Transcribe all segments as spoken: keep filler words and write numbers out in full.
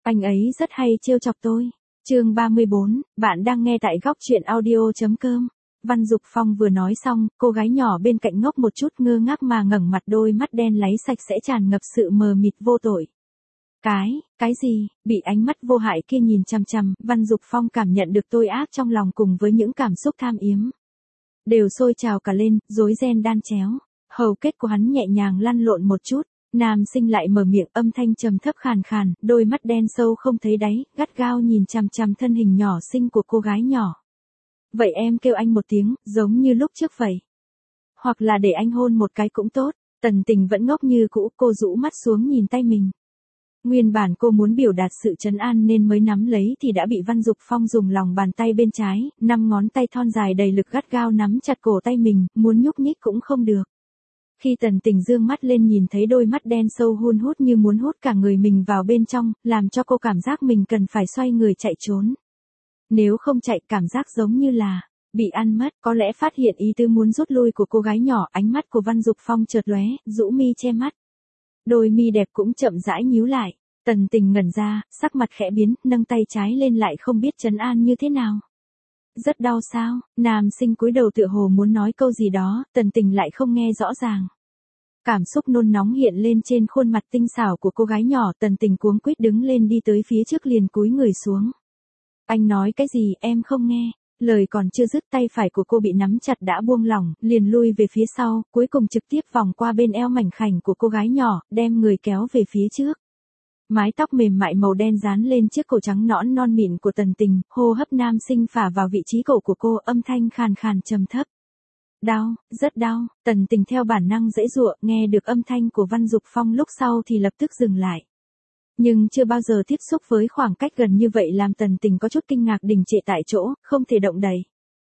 Anh ấy rất hay trêu chọc tôi. Chương ba mươi bốn, bạn đang nghe tại góc truyện audio.com. Văn Dục Phong vừa nói xong, cô gái nhỏ bên cạnh ngốc một chút ngơ ngác mà ngẩng mặt, đôi mắt đen láy sạch sẽ tràn ngập sự mờ mịt vô tội. Cái, cái gì, bị ánh mắt vô hại kia nhìn chằm chằm, Văn Dục Phong cảm nhận được tôi ác trong lòng cùng với những cảm xúc tham yếm. Đều sôi trào cả lên, rối ren đan chéo. Hầu kết của hắn nhẹ nhàng lăn lộn một chút, nam sinh lại mở miệng, âm thanh trầm thấp khàn khàn, đôi mắt đen sâu không thấy đáy, gắt gao nhìn chằm chằm thân hình nhỏ xinh của cô gái nhỏ. Vậy em kêu anh một tiếng, giống như lúc trước vậy. Hoặc là để anh hôn một cái cũng tốt. Tần Tình vẫn ngốc như cũ, cô rũ mắt xuống nhìn tay mình. Nguyên bản cô muốn biểu đạt sự trấn an nên mới nắm lấy thì đã bị Văn Dục Phong dùng lòng bàn tay bên trái, năm ngón tay thon dài đầy lực gắt gao nắm chặt cổ tay mình, muốn nhúc nhích cũng không được. Khi Tần Tình dương mắt lên nhìn thấy đôi mắt đen sâu hun hút như muốn hút cả người mình vào bên trong, làm cho cô cảm giác mình cần phải xoay người chạy trốn. Nếu không chạy, cảm giác giống như là bị ăn mất. Có lẽ phát hiện ý tứ muốn rút lui của cô gái nhỏ, ánh mắt của Văn Dục Phong chợt lóe, rũ mi che mắt. Đôi mi đẹp cũng chậm rãi nhíu lại. Tần Tình ngẩn ra, sắc mặt khẽ biến, nâng tay trái lên lại không biết trấn an như thế nào. Rất đau sao? Nam sinh cúi đầu tựa hồ muốn nói câu gì đó, Tần Tình lại không nghe rõ ràng. Cảm xúc nôn nóng hiện lên trên khuôn mặt tinh xảo của cô gái nhỏ, Tần Tình cuống quýt đứng lên đi tới phía trước liền cúi người xuống. Anh nói cái gì em không nghe. Lời còn chưa dứt, tay phải của cô bị nắm chặt đã buông lỏng, liền lui về phía sau, cuối cùng trực tiếp vòng qua bên eo mảnh khảnh của cô gái nhỏ, đem người kéo về phía trước. Mái tóc mềm mại màu đen dán lên chiếc cổ trắng nõn non mịn của Tần Tình, hô hấp nam sinh phả vào vị trí cổ của cô, âm thanh khàn khàn trầm thấp. Đau, rất đau. Tần Tình theo bản năng giãy giụa, nghe được âm thanh của Văn Dục Phong lúc sau thì lập tức dừng lại. Nhưng chưa bao giờ tiếp xúc với khoảng cách gần như vậy làm Tần Tình có chút kinh ngạc, đình trệ tại chỗ, không thể động đậy.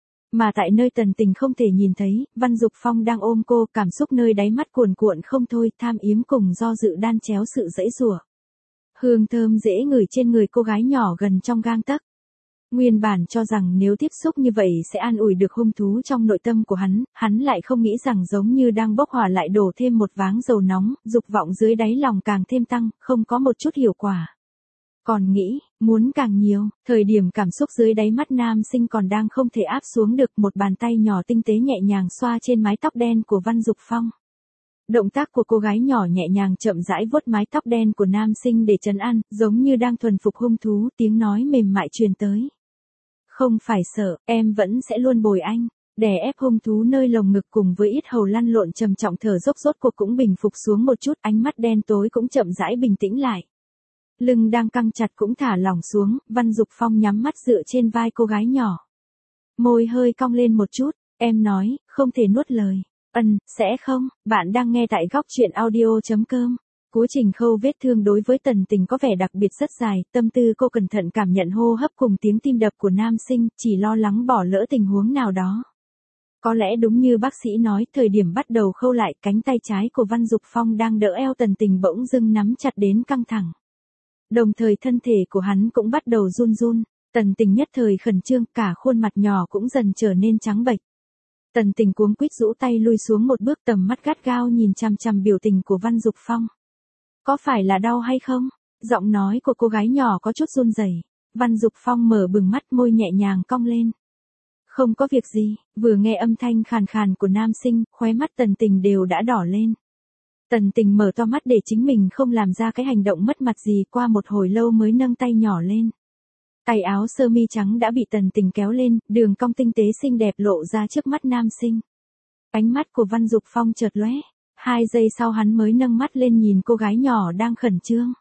Mà tại nơi Tần Tình không thể nhìn thấy, Văn Dục Phong đang ôm cô, cảm xúc nơi đáy mắt cuồn cuộn không thôi, tham yếm cùng do dự đan chéo sự giãy giụa. Hương thơm dễ ngửi trên người cô gái nhỏ gần trong gang tấc. Nguyên bản cho rằng nếu tiếp xúc như vậy sẽ an ủi được hung thú trong nội tâm của hắn, hắn lại không nghĩ rằng giống như đang bốc hỏa lại đổ thêm một váng dầu nóng, dục vọng dưới đáy lòng càng thêm tăng, không có một chút hiệu quả. Còn nghĩ, muốn càng nhiều, thời điểm cảm xúc dưới đáy mắt nam sinh còn đang không thể áp xuống được, một bàn tay nhỏ tinh tế nhẹ nhàng xoa trên mái tóc đen của Văn Dục Phong. Động tác của cô gái nhỏ nhẹ nhàng chậm rãi vuốt mái tóc đen của nam sinh để trấn an, giống như đang thuần phục hung thú, tiếng nói mềm mại truyền tới. Không phải sợ, em vẫn sẽ luôn bồi anh. Đè ép hung thú nơi lồng ngực cùng với yết hầu lăn lộn trầm trọng, thở dốc rốt cuộc cũng bình phục xuống một chút, ánh mắt đen tối cũng chậm rãi bình tĩnh lại. Lưng đang căng chặt cũng thả lỏng xuống, Văn Dục Phong nhắm mắt dựa trên vai cô gái nhỏ. Môi hơi cong lên một chút, em nói, không thể nuốt lời. Ừm, sẽ không, bạn đang nghe tại góc truyện audio.com. Quá trình khâu vết thương đối với Tần Tình có vẻ đặc biệt rất dài, tâm tư cô cẩn thận cảm nhận hô hấp cùng tiếng tim đập của nam sinh, chỉ lo lắng bỏ lỡ tình huống nào đó. Có lẽ đúng như bác sĩ nói, thời điểm bắt đầu khâu lại, cánh tay trái của Văn Dục Phong đang đỡ eo Tần Tình bỗng dưng nắm chặt đến căng thẳng. Đồng thời thân thể của hắn cũng bắt đầu run run, Tần Tình nhất thời khẩn trương, cả khuôn mặt nhỏ cũng dần trở nên trắng bệch. Tần Tình cuống quýt rũ tay lui xuống một bước, tầm mắt gắt gao nhìn chằm chằm biểu tình của Văn Dục Phong. Có phải là đau hay không? Giọng nói của cô gái nhỏ có chút run rẩy. Văn Dục Phong mở bừng mắt, môi nhẹ nhàng cong lên. Không có việc gì. Vừa nghe âm thanh khàn khàn của nam sinh, khóe mắt Tần Tình đều đã đỏ lên. Tần Tình mở to mắt để chính mình không làm ra cái hành động mất mặt gì, qua một hồi lâu mới nâng tay nhỏ lên. Tay áo sơ mi trắng đã bị Tần Tình kéo lên, đường cong tinh tế xinh đẹp lộ ra trước mắt nam sinh. Ánh mắt của Văn Dục Phong chợt lóe. Hai giây sau hắn mới nâng mắt lên nhìn cô gái nhỏ đang khẩn trương.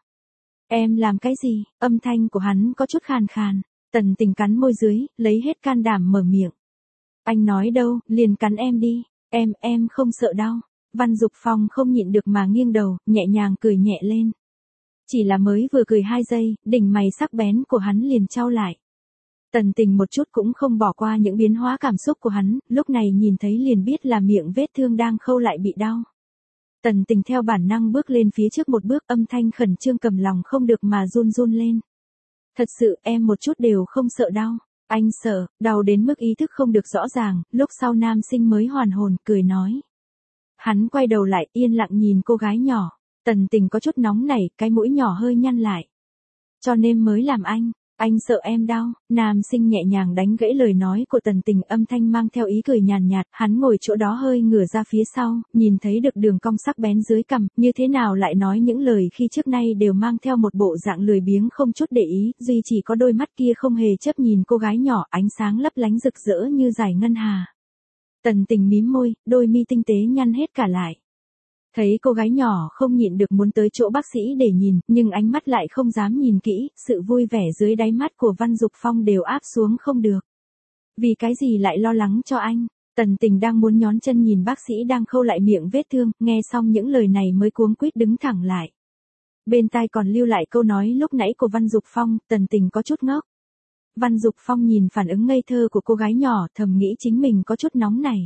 Em làm cái gì? Âm thanh của hắn có chút khàn khàn. Tần Tình cắn môi dưới, lấy hết can đảm mở miệng. Anh nói đâu, liền cắn em đi. Em, em không sợ đau. Văn Dục Phong không nhịn được mà nghiêng đầu, nhẹ nhàng cười nhẹ lên. Chỉ là mới vừa cười hai giây, đỉnh mày sắc bén của hắn liền chau lại. Tần Tình một chút cũng không bỏ qua những biến hóa cảm xúc của hắn, lúc này nhìn thấy liền biết là miệng vết thương đang khâu lại bị đau. Tần Tình theo bản năng bước lên phía trước một bước, âm thanh khẩn trương cầm lòng không được mà run run lên. Thật sự em một chút đều không sợ đau. Anh sợ, đau đến mức ý thức không được rõ ràng, lúc sau nam sinh mới hoàn hồn, cười nói. Hắn quay đầu lại, yên lặng nhìn cô gái nhỏ. Tần Tình có chút nóng nảy, cái mũi nhỏ hơi nhăn lại. cho nên mới làm anh. Anh sợ em đau. Nam sinh nhẹ nhàng đánh gãy lời nói của Tần Tình, âm thanh mang theo ý cười nhàn nhạt, hắn ngồi chỗ đó hơi ngửa ra phía sau, nhìn thấy được đường cong sắc bén dưới cằm, như thế nào lại nói những lời khi trước nay đều mang theo một bộ dạng lười biếng không chút để ý, duy chỉ có đôi mắt kia không hề chớp nhìn cô gái nhỏ, ánh sáng lấp lánh rực rỡ như dải ngân hà. Tần Tình mím môi, đôi mi tinh tế nhăn hết cả lại. Thấy cô gái nhỏ không nhịn được muốn tới chỗ bác sĩ để nhìn, nhưng ánh mắt lại không dám nhìn kỹ, sự vui vẻ dưới đáy mắt của Văn Dục Phong đều áp xuống không được. Vì cái gì lại lo lắng cho anh? Tần Tình đang muốn nhón chân nhìn bác sĩ đang khâu lại miệng vết thương, nghe xong những lời này mới cuống quýt đứng thẳng lại. Bên tai còn lưu lại câu nói lúc nãy của Văn Dục Phong, Tần Tình có chút ngốc. Văn Dục Phong nhìn phản ứng ngây thơ của cô gái nhỏ, thầm nghĩ chính mình có chút nóng này.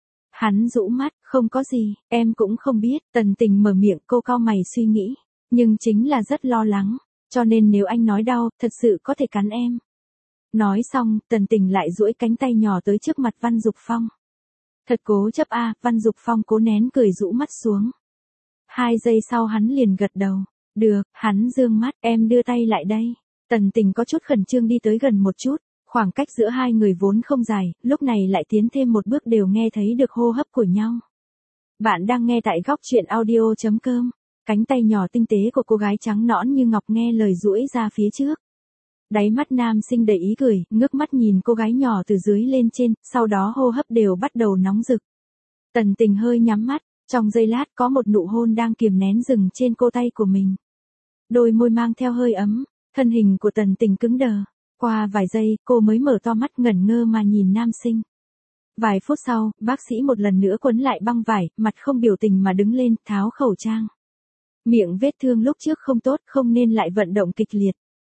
Hắn rũ mắt, không có gì, em cũng không biết. Tần Tình mở miệng, cô cau mày suy nghĩ, nhưng chính là rất lo lắng, cho nên nếu anh nói đau, thật sự có thể cắn em. Nói xong, Tần Tình lại duỗi cánh tay nhỏ tới trước mặt Văn Dục Phong. Thật cố chấp a. Văn Dục Phong cố nén cười rũ mắt xuống. Hai giây sau hắn liền gật đầu. Được. Hắn dương mắt, em đưa tay lại đây. Tần Tình có chút khẩn trương đi tới gần một chút. Khoảng cách giữa hai người vốn không dài, lúc này lại tiến thêm một bước đều nghe thấy được hô hấp của nhau. Bạn đang nghe tại góc truyện audio chấm com. Cánh tay nhỏ tinh tế của cô gái trắng nõn như ngọc nghe lời duỗi ra phía trước. Đáy mắt nam sinh đầy ý cười, ngước mắt nhìn cô gái nhỏ từ dưới lên trên, sau đó hô hấp đều bắt đầu nóng rực. Tần Tình hơi nhắm mắt, trong giây lát có một nụ hôn đang kiềm nén dừng trên cô tay của mình. Đôi môi mang theo hơi ấm, thân hình của Tần Tình cứng đờ. Qua vài giây, cô mới mở to mắt ngẩn ngơ mà nhìn nam sinh. Vài phút sau, bác sĩ một lần nữa quấn lại băng vải, mặt không biểu tình mà đứng lên, tháo khẩu trang. Miệng vết thương lúc trước không tốt, không nên lại vận động kịch liệt.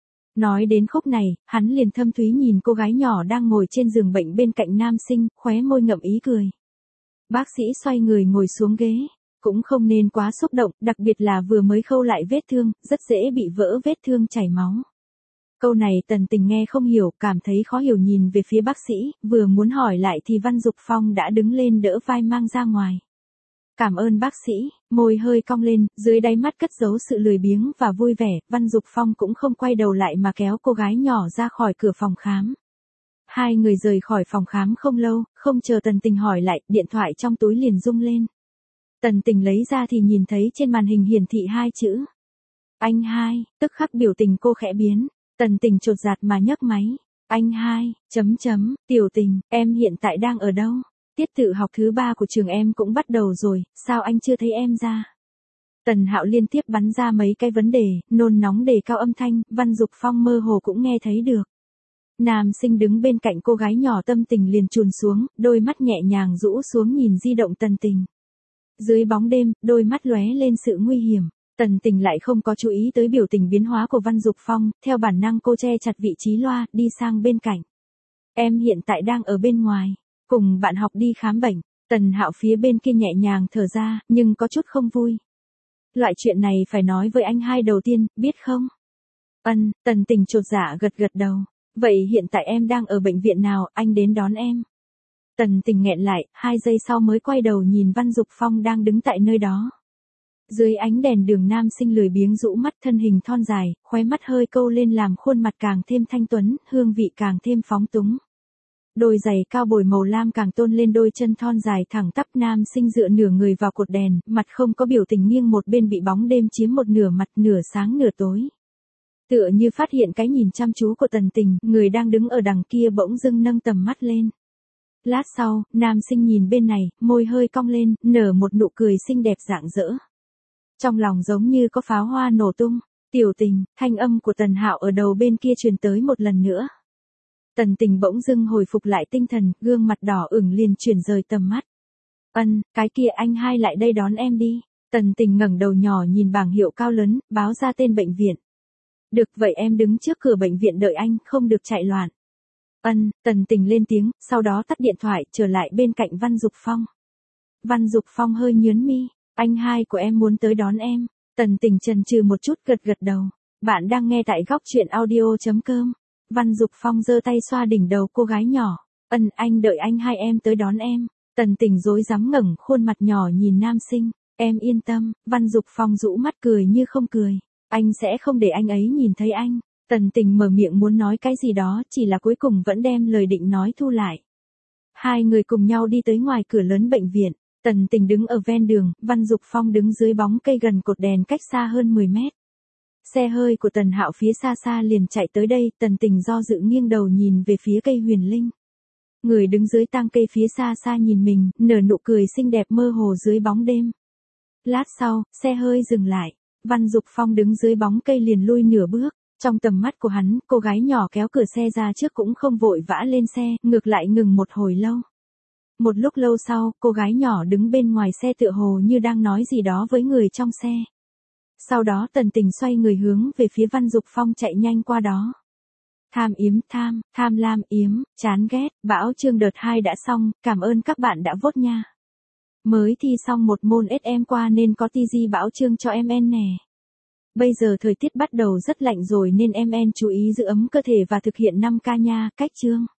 Nói đến khúc này, hắn liền thâm thúy nhìn cô gái nhỏ đang ngồi trên giường bệnh bên cạnh nam sinh, khóe môi ngậm ý cười. Bác sĩ xoay người ngồi xuống ghế, cũng không nên quá xúc động, đặc biệt là vừa mới khâu lại vết thương, rất dễ bị vỡ vết thương chảy máu. Câu này Tần Tình nghe không hiểu, cảm thấy khó hiểu nhìn về phía bác sĩ, vừa muốn hỏi lại thì Văn Dục Phong đã đứng lên đỡ vai mang ra ngoài. Cảm ơn bác sĩ, môi hơi cong lên, dưới đáy mắt cất giấu sự lười biếng và vui vẻ, Văn Dục Phong cũng không quay đầu lại mà kéo cô gái nhỏ ra khỏi cửa phòng khám. Hai người rời khỏi phòng khám không lâu, không chờ Tần Tình hỏi lại, điện thoại trong túi liền rung lên. Tần Tình lấy ra thì nhìn thấy trên màn hình hiển thị hai chữ. Anh hai, tức khắc biểu tình cô khẽ biến. Tần Tình chột dạ mà nhấc máy. Anh hai, chấm chấm, Tiểu Tình, em hiện tại đang ở đâu? Tiết tự học thứ ba của trường em cũng bắt đầu rồi, sao anh chưa thấy em ra? Tần Hạo liên tiếp bắn ra mấy cái vấn đề, nôn nóng đề cao âm thanh, Văn Dục Phong mơ hồ cũng nghe thấy được. Nam sinh đứng bên cạnh cô gái nhỏ tâm tình liền trùn xuống, đôi mắt nhẹ nhàng rũ xuống nhìn di động Tần Tình. Dưới bóng đêm, đôi mắt lóe lên sự nguy hiểm. Tần Tình lại không có chú ý tới biểu tình biến hóa của Văn Dục Phong, theo bản năng cô che chặt vị trí loa, đi sang bên cạnh. Em hiện tại đang ở bên ngoài, cùng bạn học đi khám bệnh. Tần Hạo phía bên kia nhẹ nhàng thở ra, nhưng có chút không vui. Loại chuyện này phải nói với anh hai đầu tiên, biết không? Ân, Tần Tình chột dạ gật gật đầu. Vậy hiện tại em đang ở bệnh viện nào, anh đến đón em. Tần Tình nghẹn lại, hai giây sau mới quay đầu nhìn Văn Dục Phong đang đứng tại nơi đó. Dưới ánh đèn đường nam sinh lười biếng rũ mắt, thân hình thon dài, khóe mắt hơi câu lên làm khuôn mặt càng thêm thanh tuấn, hương vị càng thêm phóng túng. Đôi giày cao bồi màu lam càng tôn lên đôi chân thon dài thẳng tắp, nam sinh dựa nửa người vào cột đèn, mặt không có biểu tình nghiêng một bên bị bóng đêm chiếm một nửa mặt, nửa sáng nửa tối. Tựa như phát hiện cái nhìn chăm chú của Tần Tình, người đang đứng ở đằng kia bỗng dưng nâng tầm mắt lên. Lát sau, nam sinh nhìn bên này, môi hơi cong lên, nở một nụ cười xinh đẹp rạng rỡ. Trong lòng giống như có pháo hoa nổ tung. Tiểu Tình, thanh âm của Tần Hạo ở đầu bên kia truyền tới một lần nữa. Tần Tình bỗng dưng hồi phục lại tinh thần, gương mặt đỏ ửng liền chuyển rời tầm mắt. Ân, cái kia anh hai lại đây đón em đi. Tần Tình ngẩng đầu nhỏ nhìn bảng hiệu cao lớn, báo ra tên bệnh viện. Được, vậy em đứng trước cửa bệnh viện đợi anh, không được chạy loạn. Ân, Tần Tình lên tiếng, sau đó tắt điện thoại, trở lại bên cạnh Văn Dục Phong. Văn Dục Phong hơi nhướng mi. Anh hai của em muốn tới đón em. Tần Tình chần chừ một chút gật gật đầu. Bạn đang nghe tại góc truyện audio chấm com. Văn Dục Phong giơ tay xoa đỉnh đầu cô gái nhỏ. Ân, anh đợi anh hai em tới đón em. Tần Tình rối rắm ngẩng khuôn mặt nhỏ nhìn nam sinh. Em yên tâm. Văn Dục Phong rũ mắt cười như không cười. Anh sẽ không để anh ấy nhìn thấy anh. Tần Tình mở miệng muốn nói cái gì đó, chỉ là cuối cùng vẫn đem lời định nói thu lại. Hai người cùng nhau đi tới ngoài cửa lớn bệnh viện, Tần Tình đứng ở ven đường, Văn Dục Phong đứng dưới bóng cây gần cột đèn cách xa hơn mười mét. Xe hơi của Tần Hạo phía xa xa liền chạy tới đây, Tần Tình do dự nghiêng đầu nhìn về phía cây huyền linh. Người đứng dưới tang cây phía xa xa nhìn mình, nở nụ cười xinh đẹp mơ hồ dưới bóng đêm. Lát sau, xe hơi dừng lại, Văn Dục Phong đứng dưới bóng cây liền lui nửa bước. Trong tầm mắt của hắn, cô gái nhỏ kéo cửa xe ra trước cũng không vội vã lên xe, ngược lại ngừng một hồi lâu. Một lúc lâu sau, cô gái nhỏ đứng bên ngoài xe tựa hồ như đang nói gì đó với người trong xe. Sau đó Tần Tình xoay người hướng về phía Văn Dục Phong chạy nhanh qua đó. Tham yếm tham, tham lam yếm, chán ghét, bão chương đợt hai đã xong, cảm ơn các bạn đã vote nha. Mới thi xong một môn ét em qua nên có ti gi bão chương cho em en nè. Bây giờ thời tiết bắt đầu rất lạnh rồi nên em en chú ý giữ ấm cơ thể và thực hiện năm K nha, cách chương.